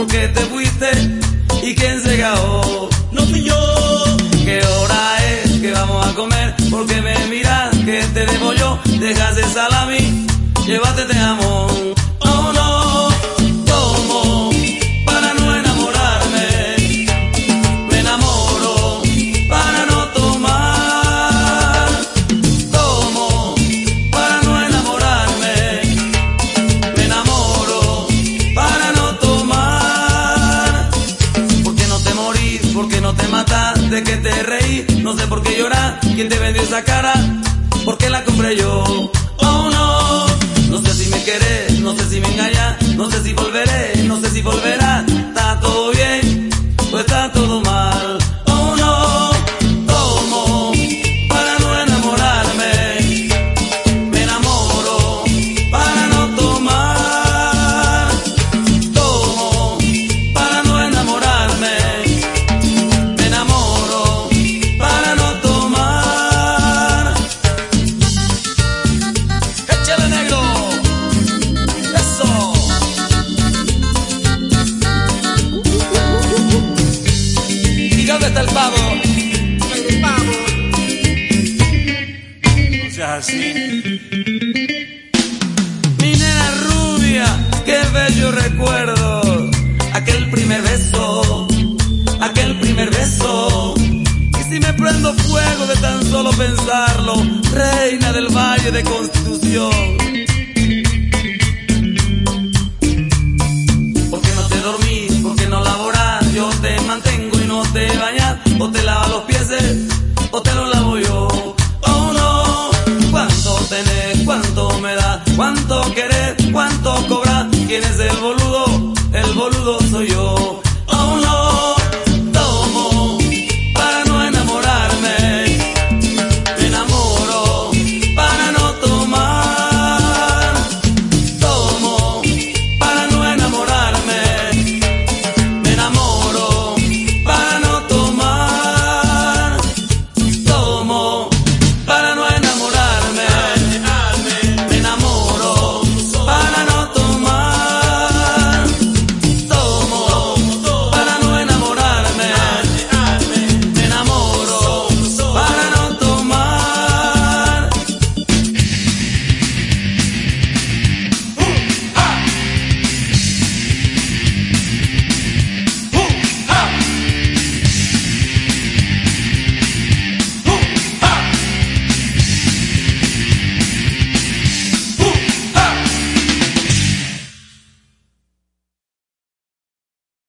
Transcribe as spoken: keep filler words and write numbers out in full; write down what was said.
¿por qué te fuiste? ¿Y quién se cagó? No fui yo. ¿Qué hora es? ¿Qué vamos a comer? ¿Por qué me miras? ¿Qué te debo yo? Dejas de salami, llévate de jamón. Oh no, tomo para no enamorarme, me enamoro para no tomar. Tomo para no enamorarme, me enamoro para no tomar. ¿Por qué no te morís? ¿Por qué no te matas? ¿De qué te reís? No sé por qué llorar. ¿Quién te vendió esa cara? ¿Por qué la compré yo? Oh no, no sé si me querés, no sé si me engañas, no sé si volveré, no sé si volverás. ¿Está todo bien o está todo mal? Oh no, tomo para no enamorarme, me enamoro para no tomar. Tomo para no enamorarme, me enamoro para no tomar. ¡Échale, negro! ¡Eso! ¿Y dónde está el pavo? El pavo. No seas así. Mi nena rubia, qué bello recuerdo. Aquel primer beso, aquel primer beso. Y si me prendo fuego de tan solo pensarlo, reina del Valle de Constitución. ¿Por qué no te dormís? ¿Por qué no laborás? Yo te mantengo y no te bañas, o te lavas los pies.